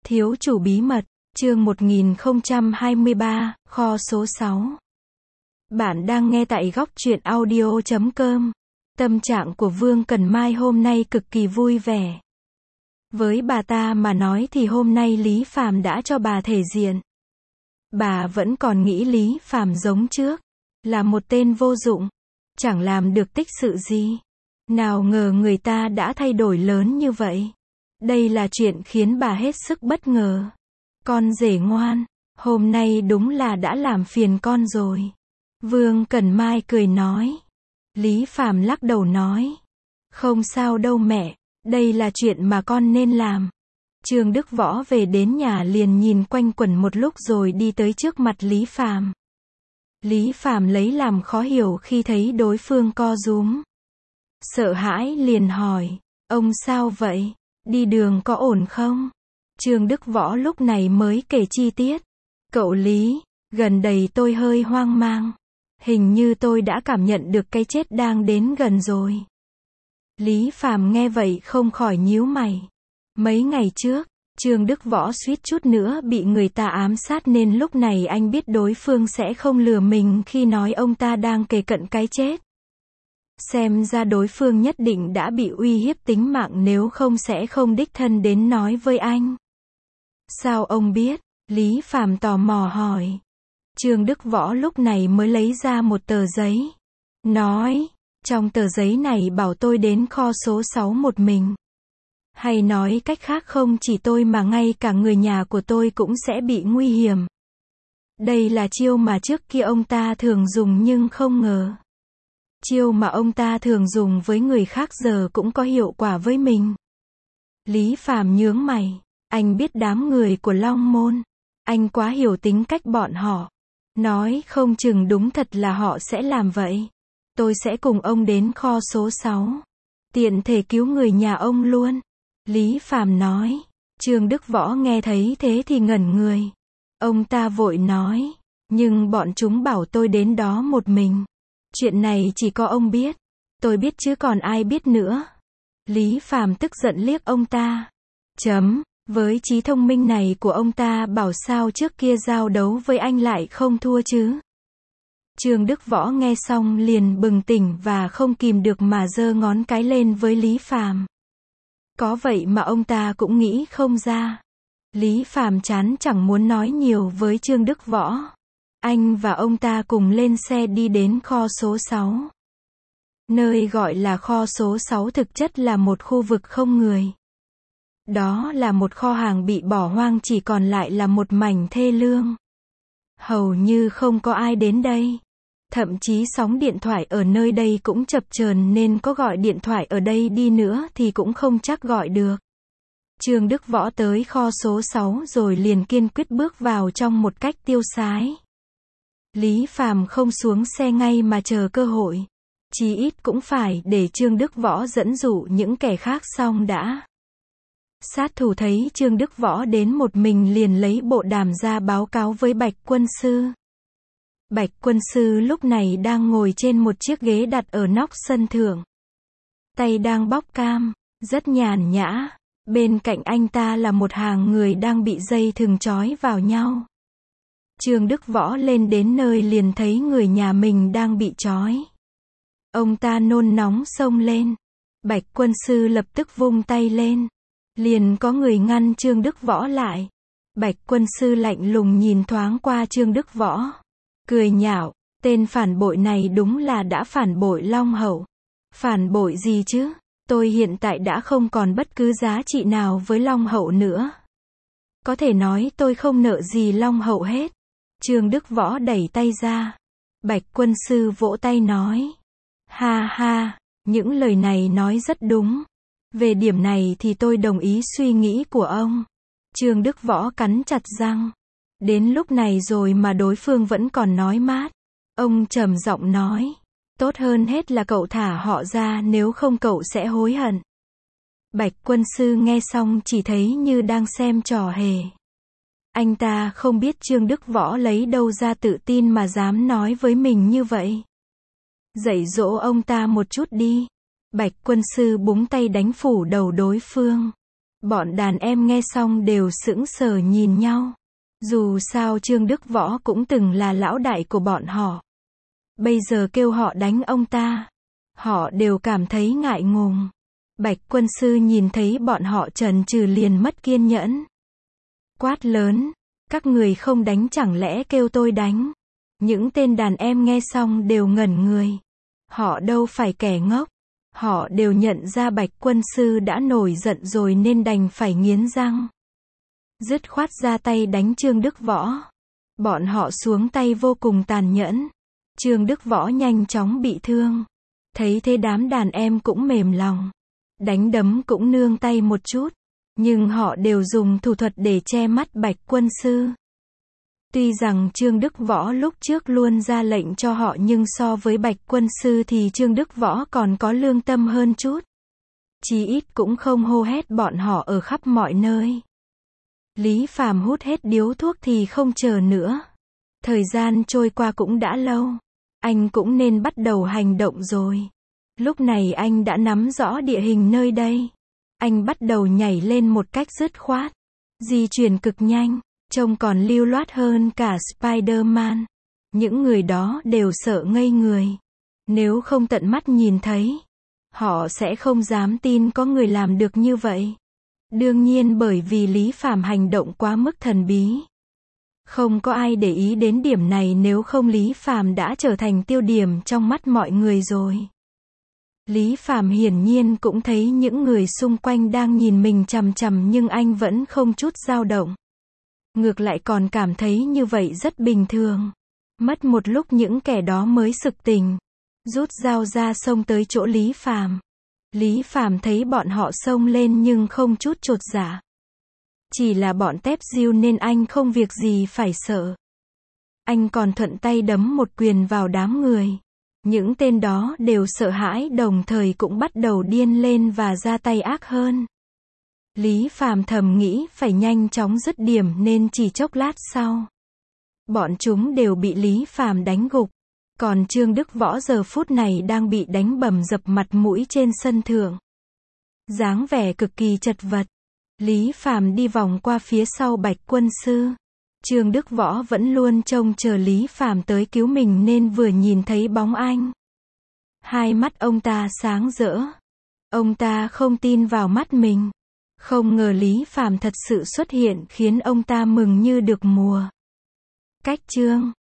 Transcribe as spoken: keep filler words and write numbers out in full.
Thiếu chủ bí mật, chương một nghìn không trăm hai mươi ba, kho số sáu. Bạn đang nghe tại góc truyện audio chấm com. Tâm trạng của Vương Cần Mai hôm nay cực kỳ vui vẻ. Với bà ta mà nói thì hôm nay Lý Phàm đã cho bà thể diện. Bà vẫn còn nghĩ Lý Phàm giống trước, là một tên vô dụng, chẳng làm được tích sự gì. Nào ngờ người ta đã thay đổi lớn như vậy. Đây là chuyện khiến bà hết sức bất ngờ. Con rể ngoan, hôm nay đúng là đã làm phiền con rồi. Vương Cần Mai cười nói. Lý Phàm lắc đầu nói. Không sao đâu mẹ, đây là chuyện mà con nên làm. Trương Đức Võ về đến nhà liền nhìn quanh quẩn một lúc rồi đi tới trước mặt Lý Phàm. Lý Phàm lấy làm khó hiểu khi thấy đối phương co rúm. Sợ hãi liền hỏi, ông sao vậy? Đi đường có ổn không? Trương Đức Võ lúc này mới kể chi tiết. Cậu Lý, gần đây tôi hơi hoang mang. Hình như tôi đã cảm nhận được cái chết đang đến gần rồi. Lý Phàm nghe vậy không khỏi nhíu mày. Mấy ngày trước, Trương Đức Võ suýt chút nữa bị người ta ám sát nên lúc này anh biết đối phương sẽ không lừa mình khi nói ông ta đang kề cận cái chết. Xem ra đối phương nhất định đã bị uy hiếp tính mạng nếu không sẽ không đích thân đến nói với anh. Sao ông biết? Lý Phàm tò mò hỏi. Trương Đức Võ lúc này mới lấy ra một tờ giấy. Nói, trong tờ giấy này bảo tôi đến kho số sáu một mình. Hay nói cách khác không chỉ tôi mà ngay cả người nhà của tôi cũng sẽ bị nguy hiểm. Đây là chiêu mà trước kia ông ta thường dùng nhưng không ngờ. Chiêu mà ông ta thường dùng với người khác giờ cũng có hiệu quả với mình. Lý Phàm nhướng mày. Anh biết đám người của Long Môn. Anh quá hiểu tính cách bọn họ. Nói không chừng đúng thật là họ sẽ làm vậy. Tôi sẽ cùng ông đến kho số sáu. Tiện thể cứu người nhà ông luôn. Lý Phàm nói. Trương Đức Võ nghe thấy thế thì ngẩn người. Ông ta vội nói. Nhưng bọn chúng bảo tôi đến đó một mình. Chuyện này chỉ có ông biết. Tôi biết chứ còn ai biết nữa. Lý Phàm tức giận liếc ông ta. Chấm. Với trí thông minh này của ông ta bảo sao trước kia giao đấu với anh lại không thua chứ. Trương Đức Võ nghe xong liền bừng tỉnh và không kìm được mà giơ ngón cái lên với Lý Phàm. Có vậy mà ông ta cũng nghĩ không ra. Lý Phàm chán chẳng muốn nói nhiều với Trương Đức Võ. Anh và ông ta cùng lên xe đi đến kho số sáu. Nơi gọi là kho số sáu thực chất là một khu vực không người. Đó là một kho hàng bị bỏ hoang chỉ còn lại là một mảnh thê lương. Hầu như không có ai đến đây. Thậm chí sóng điện thoại ở nơi đây cũng chập chờn nên có gọi điện thoại ở đây đi nữa thì cũng không chắc gọi được. Trương Đức Võ tới kho số sáu rồi liền kiên quyết bước vào trong một cách tiêu sái. Lý Phàm không xuống xe ngay mà chờ cơ hội. Chí ít cũng phải để Trương Đức Võ dẫn dụ những kẻ khác xong đã. Sát thủ thấy Trương Đức Võ đến một mình liền lấy bộ đàm ra báo cáo với Bạch Quân Sư. Bạch Quân Sư lúc này đang ngồi trên một chiếc ghế đặt ở nóc sân thượng. Tay đang bóc cam, rất nhàn nhã. Bên cạnh anh ta là một hàng người đang bị dây thừng trói vào nhau. Trương Đức Võ lên đến nơi liền thấy người nhà mình đang bị trói. Ông ta nôn nóng xông lên. Bạch Quân Sư lập tức vung tay lên. Liền có người ngăn Trương Đức Võ lại. Bạch Quân Sư lạnh lùng nhìn thoáng qua Trương Đức Võ. Cười nhạo, tên phản bội này đúng là đã phản bội Long Hậu. Phản bội gì chứ? Tôi hiện tại đã không còn bất cứ giá trị nào với Long Hậu nữa. Có thể nói tôi không nợ gì Long Hậu hết. Trương Đức Võ đẩy tay ra. Bạch Quân Sư vỗ tay nói. Ha ha, những lời này nói rất đúng. Về điểm này thì tôi đồng ý suy nghĩ của ông. Trương Đức Võ cắn chặt răng. Đến lúc này rồi mà đối phương vẫn còn nói mát. Ông trầm giọng nói. Tốt hơn hết là cậu thả họ ra nếu không cậu sẽ hối hận. Bạch Quân Sư nghe xong chỉ thấy như đang xem trò hề. Anh ta không biết Trương Đức Võ lấy đâu ra tự tin mà dám nói với mình như vậy. Dạy dỗ ông ta một chút đi. Bạch Quân Sư búng tay đánh phủ đầu đối phương. Bọn đàn em nghe xong đều sững sờ nhìn nhau. Dù sao Trương Đức Võ cũng từng là lão đại của bọn họ. Bây giờ kêu họ đánh ông ta, họ đều cảm thấy ngại ngùng. Bạch quân sư nhìn thấy bọn họ chần chừ liền mất kiên nhẫn. Quát lớn, các người không đánh chẳng lẽ kêu tôi đánh. Những tên đàn em nghe xong đều ngẩn người. Họ đâu phải kẻ ngốc. Họ đều nhận ra Bạch quân sư đã nổi giận rồi nên đành phải nghiến răng. Dứt khoát ra tay đánh Trương Đức Võ. Bọn họ xuống tay vô cùng tàn nhẫn. Trương Đức Võ nhanh chóng bị thương. Thấy thế đám đàn em cũng mềm lòng. Đánh đấm cũng nương tay một chút. Nhưng họ đều dùng thủ thuật để che mắt Bạch quân sư. Tuy rằng Trương Đức Võ lúc trước luôn ra lệnh cho họ nhưng so với Bạch quân sư thì Trương Đức Võ còn có lương tâm hơn chút. Chí ít cũng không hô hét bọn họ ở khắp mọi nơi. Lý Phàm hút hết điếu thuốc thì không chờ nữa. Thời gian trôi qua cũng đã lâu. Anh cũng nên bắt đầu hành động rồi. Lúc này anh đã nắm rõ địa hình nơi đây. Anh bắt đầu nhảy lên một cách dứt khoát. Di chuyển cực nhanh, trông còn lưu loát hơn cả Spider-Man. Những người đó đều sợ ngây người. Nếu không tận mắt nhìn thấy, họ sẽ không dám tin có người làm được như vậy. Đương nhiên bởi vì Lý Phàm hành động quá mức thần bí. Không có ai để ý đến điểm này, nếu không Lý Phàm đã trở thành tiêu điểm trong mắt mọi người rồi. Lý Phàm hiển nhiên cũng thấy những người xung quanh đang nhìn mình chằm chằm nhưng anh vẫn không chút dao động. Ngược lại còn cảm thấy như vậy rất bình thường. Mất một lúc những kẻ đó mới sực tỉnh. Rút dao ra xông tới chỗ Lý Phàm. Lý Phàm thấy bọn họ xông lên nhưng không chút chột dạ. Chỉ là bọn tép diêu nên anh không việc gì phải sợ. Anh còn thuận tay đấm một quyền vào đám người. Những tên đó đều sợ hãi đồng thời cũng bắt đầu điên lên và ra tay ác hơn. Lý Phàm thầm nghĩ phải nhanh chóng dứt điểm nên chỉ chốc lát sau. Bọn chúng đều bị Lý Phàm đánh gục. Còn Trương Đức Võ giờ phút này đang bị đánh bầm dập mặt mũi trên sân thượng. Dáng vẻ cực kỳ chật vật. Lý Phàm đi vòng qua phía sau Bạch quân sư. Trương Đức Võ vẫn luôn trông chờ Lý Phàm tới cứu mình nên vừa nhìn thấy bóng anh. Hai mắt ông ta sáng rỡ. Ông ta không tin vào mắt mình. Không ngờ Lý Phàm thật sự xuất hiện khiến ông ta mừng như được mùa. Cách chương